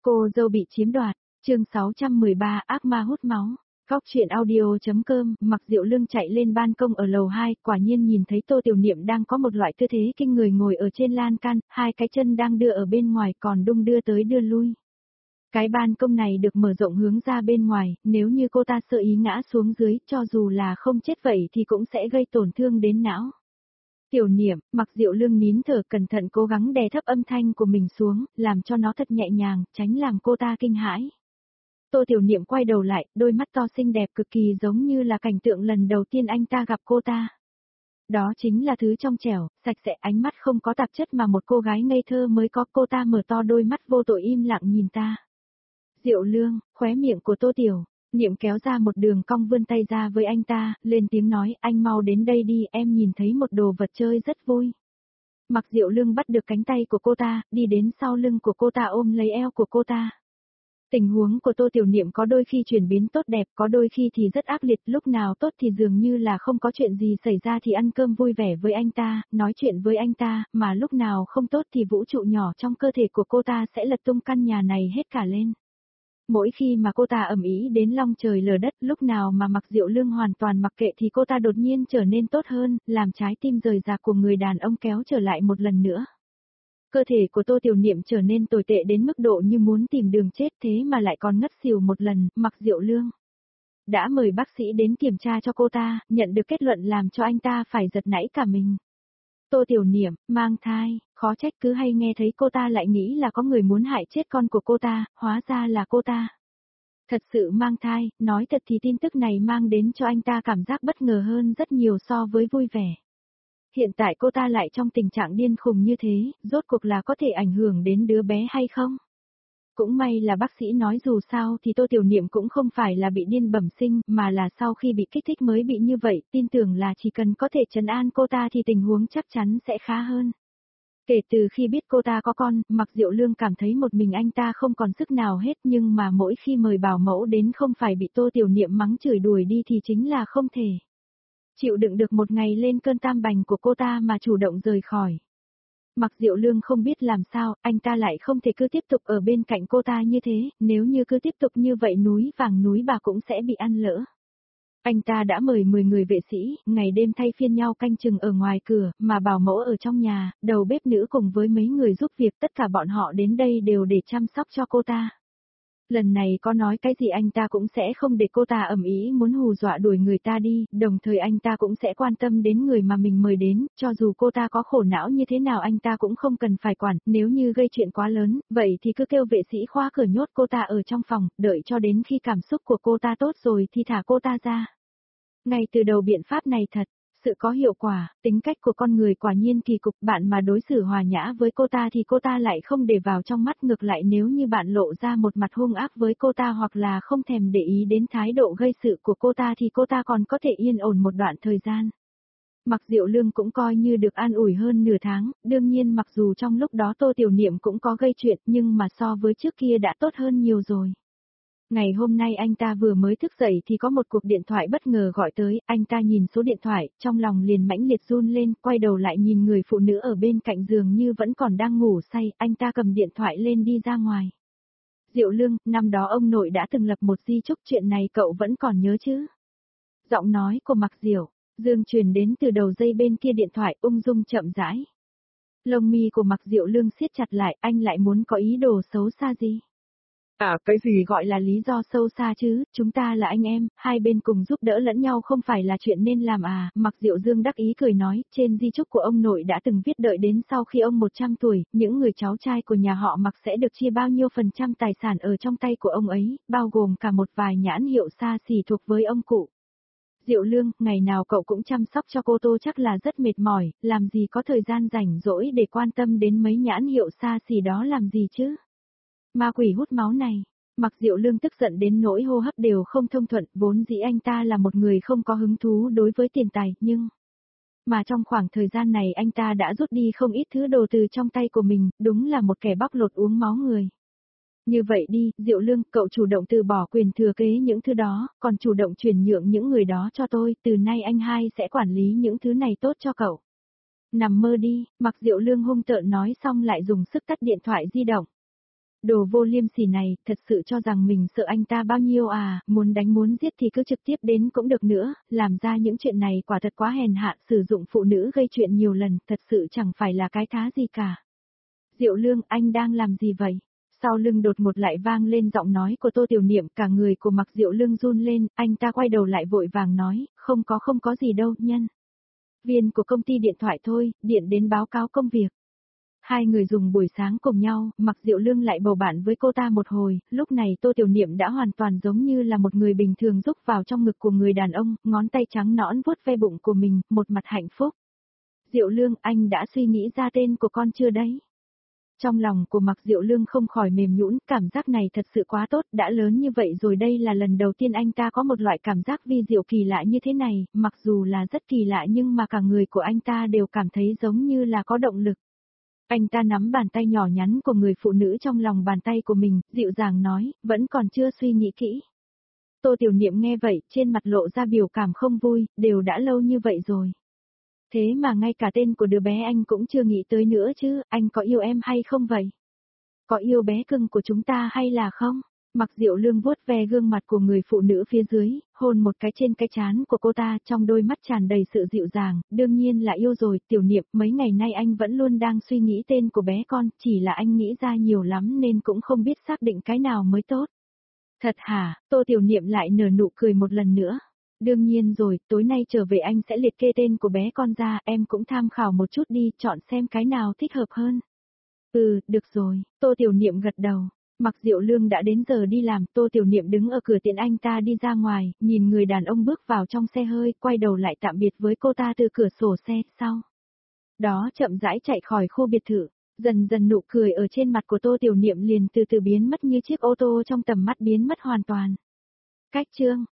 Cô dâu bị chiếm đoạt, chương 613 ác ma hút máu. Góc truyện audio.com, Mặc Diệu Lương chạy lên ban công ở lầu 2, quả nhiên nhìn thấy Tô Tiểu Niệm đang có một loại tư thế kinh người ngồi ở trên lan can, hai cái chân đang đưa ở bên ngoài còn đung đưa tới đưa lui. Cái ban công này được mở rộng hướng ra bên ngoài, nếu như cô ta sợ ý ngã xuống dưới, cho dù là không chết vậy thì cũng sẽ gây tổn thương đến não. Tiểu Niệm, Mặc Diệu Lương nín thở cẩn thận cố gắng đè thấp âm thanh của mình xuống, làm cho nó thật nhẹ nhàng, tránh làm cô ta kinh hãi. Tô Tiểu Niệm quay đầu lại, đôi mắt to xinh đẹp cực kỳ giống như là cảnh tượng lần đầu tiên anh ta gặp cô ta. Đó chính là thứ trong trẻo, sạch sẽ, ánh mắt không có tạp chất mà một cô gái ngây thơ mới có. Cô ta mở to đôi mắt vô tội im lặng nhìn ta. Diệu Lương, khóe miệng của Tô Tiểu Niệm kéo ra một đường cong vươn tay ra với anh ta, lên tiếng nói, anh mau đến đây đi, em nhìn thấy một đồ vật chơi rất vui. Mặc Diệu Lương bắt được cánh tay của cô ta, đi đến sau lưng của cô ta ôm lấy eo của cô ta. Tình huống của Tô Tiểu Niệm có đôi khi chuyển biến tốt đẹp, có đôi khi thì rất ác liệt, lúc nào tốt thì dường như là không có chuyện gì xảy ra thì ăn cơm vui vẻ với anh ta, nói chuyện với anh ta, mà lúc nào không tốt thì vũ trụ nhỏ trong cơ thể của cô ta sẽ lật tung căn nhà này hết cả lên. Mỗi khi mà cô ta ầm ĩ đến long trời lở đất, lúc nào mà Mặc Diệu Lương hoàn toàn mặc kệ thì cô ta đột nhiên trở nên tốt hơn, làm trái tim rời rạc của người đàn ông kéo trở lại một lần nữa. Cơ thể của Tô Tiểu Niệm trở nên tồi tệ đến mức độ như muốn tìm đường chết, thế mà lại còn ngất xỉu một lần. Mặc Diệu Lương đã mời bác sĩ đến kiểm tra cho cô ta, nhận được kết luận làm cho anh ta phải giật nảy cả mình. Tô Tiểu Niệm, mang thai, khó trách cứ hay nghe thấy cô ta lại nghĩ là có người muốn hại chết con của cô ta, hóa ra là cô ta. Thật sự mang thai, nói thật thì tin tức này mang đến cho anh ta cảm giác bất ngờ hơn rất nhiều so với vui vẻ. Hiện tại cô ta lại trong tình trạng điên khùng như thế, rốt cuộc là có thể ảnh hưởng đến đứa bé hay không? Cũng may là bác sĩ nói dù sao thì Tô Tiểu Niệm cũng không phải là bị điên bẩm sinh, mà là sau khi bị kích thích mới bị như vậy, tin tưởng là chỉ cần có thể trấn an cô ta thì tình huống chắc chắn sẽ khá hơn. Kể từ khi biết cô ta có con, Mặc Diệu Lương cảm thấy một mình anh ta không còn sức nào hết, nhưng mà mỗi khi mời bảo mẫu đến không phải bị Tô Tiểu Niệm mắng chửi đuổi đi thì chính là không thể chịu đựng được một ngày lên cơn tam bành của cô ta mà chủ động rời khỏi. Mặc Diệu Lương không biết làm sao, anh ta lại không thể cứ tiếp tục ở bên cạnh cô ta như thế, nếu như cứ tiếp tục như vậy núi vàng núi bạc cũng sẽ bị ăn lỡ. Anh ta đã mời 10 người vệ sĩ, ngày đêm thay phiên nhau canh chừng ở ngoài cửa, mà bảo mẫu ở trong nhà, đầu bếp nữ cùng với mấy người giúp việc, tất cả bọn họ đến đây đều để chăm sóc cho cô ta. Lần này có nói cái gì anh ta cũng sẽ không để cô ta ầm ĩ muốn hù dọa đuổi người ta đi, đồng thời anh ta cũng sẽ quan tâm đến người mà mình mời đến, cho dù cô ta có khổ não như thế nào anh ta cũng không cần phải quản, nếu như gây chuyện quá lớn, vậy thì cứ kêu vệ sĩ khóa cửa nhốt cô ta ở trong phòng, đợi cho đến khi cảm xúc của cô ta tốt rồi thì thả cô ta ra. Ngay từ đầu biện pháp này thật sự có hiệu quả, tính cách của con người quả nhiên kỳ cục, bạn mà đối xử hòa nhã với cô ta thì cô ta lại không để vào trong mắt, ngược lại nếu như bạn lộ ra một mặt hung ác với cô ta hoặc là không thèm để ý đến thái độ gây sự của cô ta thì cô ta còn có thể yên ổn một đoạn thời gian. Mặc Diệu Lương cũng coi như được an ủi hơn nửa tháng, đương nhiên mặc dù trong lúc đó Tô Tiểu Niệm cũng có gây chuyện nhưng mà so với trước kia đã tốt hơn nhiều rồi. Ngày hôm nay anh ta vừa mới thức dậy thì có một cuộc điện thoại bất ngờ gọi tới, anh ta nhìn số điện thoại, trong lòng liền mãnh liệt run lên, quay đầu lại nhìn người phụ nữ ở bên cạnh giường như vẫn còn đang ngủ say, anh ta cầm điện thoại lên đi ra ngoài. Diệu Lương, năm đó ông nội đã từng lập một di chúc, chuyện này cậu vẫn còn nhớ chứ? Giọng nói của Mặc Diệu Dương truyền đến từ đầu dây bên kia điện thoại, ung dung chậm rãi. Lông mi của Mặc Diệu Lương siết chặt lại, anh lại muốn có ý đồ xấu xa gì? Cái gì gọi là lý do sâu xa chứ, chúng ta là anh em, hai bên cùng giúp đỡ lẫn nhau không phải là chuyện nên làm à, Mặc Diệu Dương đắc ý cười nói, trên di chúc của ông nội đã từng viết đợi đến sau khi ông 100 tuổi, những người cháu trai của nhà họ Mặc sẽ được chia bao nhiêu phần trăm tài sản ở trong tay của ông ấy, bao gồm cả một vài nhãn hiệu xa xỉ thuộc với ông cụ. Diệu Lương, ngày nào cậu cũng chăm sóc cho cô Tô chắc là rất mệt mỏi, làm gì có thời gian rảnh rỗi để quan tâm đến mấy nhãn hiệu xa xỉ đó làm gì chứ? Ma quỷ hút máu này. Mặc Diệu Lương tức giận đến nỗi hô hấp đều không thông thuận, vốn dĩ anh ta là một người không có hứng thú đối với tiền tài, nhưng mà trong khoảng thời gian này anh ta đã rút đi không ít thứ đồ từ trong tay của mình, đúng là một kẻ bóc lột uống máu người. Như vậy đi, Diệu Lương, cậu chủ động từ bỏ quyền thừa kế những thứ đó, còn chủ động chuyển nhượng những người đó cho tôi, từ nay anh hai sẽ quản lý những thứ này tốt cho cậu. Nằm mơ đi, Mặc Diệu Lương hung tợn nói xong lại dùng sức tắt điện thoại di động. Đồ vô liêm sỉ này, thật sự cho rằng mình sợ anh ta bao nhiêu à, muốn đánh muốn giết thì cứ trực tiếp đến cũng được nữa, làm ra những chuyện này quả thật quá hèn hạ, sử dụng phụ nữ gây chuyện nhiều lần, thật sự chẳng phải là cái thá gì cả. Diệu Lương, anh đang làm gì vậy? Sau lưng đột ngột lại vang lên giọng nói của Tô Tiểu Niệm, cả người của Mạc Diệu Lương run lên, anh ta quay đầu lại vội vàng nói, không có gì đâu, nhân viên của công ty điện thoại thôi, điện đến báo cáo công việc. Hai người dùng buổi sáng cùng nhau, Mạc Diệu Lương lại bầu bạn với cô ta một hồi, lúc này Tô Tiểu Niệm đã hoàn toàn giống như là một người bình thường rúc vào trong ngực của người đàn ông, ngón tay trắng nõn vuốt ve bụng của mình, một mặt hạnh phúc. Diệu Lương, anh đã suy nghĩ ra tên của con chưa đấy? Trong lòng của Mạc Diệu Lương không khỏi mềm nhũn, cảm giác này thật sự quá tốt, đã lớn như vậy rồi, đây là lần đầu tiên anh ta có một loại cảm giác vi diệu kỳ lạ như thế này, mặc dù là rất kỳ lạ nhưng mà cả người của anh ta đều cảm thấy giống như là có động lực. Anh ta nắm bàn tay nhỏ nhắn của người phụ nữ trong lòng bàn tay của mình, dịu dàng nói, vẫn còn chưa suy nghĩ kỹ. Tô Tiểu Niệm nghe vậy, trên mặt lộ ra biểu cảm không vui, đều đã lâu như vậy rồi. Thế mà ngay cả tên của đứa bé anh cũng chưa nghĩ tới nữa chứ, anh có yêu em hay không vậy? Có yêu bé cưng của chúng ta hay là không? Mạc Diệu Lương vuốt ve gương mặt của người phụ nữ phía dưới, hôn một cái trên cái trán của cô ta, trong đôi mắt tràn đầy sự dịu dàng, đương nhiên là yêu rồi. Tiểu Niệm, mấy ngày nay anh vẫn luôn đang suy nghĩ tên của bé con, chỉ là anh nghĩ ra nhiều lắm nên cũng không biết xác định cái nào mới tốt. Thật hả? Tô Tiểu Niệm lại nở nụ cười một lần nữa. Đương nhiên rồi, tối nay trở về anh sẽ liệt kê tên của bé con ra, em cũng tham khảo một chút đi, chọn xem cái nào thích hợp hơn. Ừ, được rồi, Tô Tiểu Niệm gật đầu. Mạc Diệu Lương đã đến giờ đi làm, Tô Tiểu Niệm đứng ở cửa tiện anh ta đi ra ngoài, nhìn người đàn ông bước vào trong xe hơi, quay đầu lại tạm biệt với cô ta từ cửa sổ xe, sau đó chậm rãi chạy khỏi khu biệt thự. Dần dần nụ cười ở trên mặt của Tô Tiểu Niệm liền từ từ biến mất như chiếc ô tô trong tầm mắt biến mất hoàn toàn. Cách chương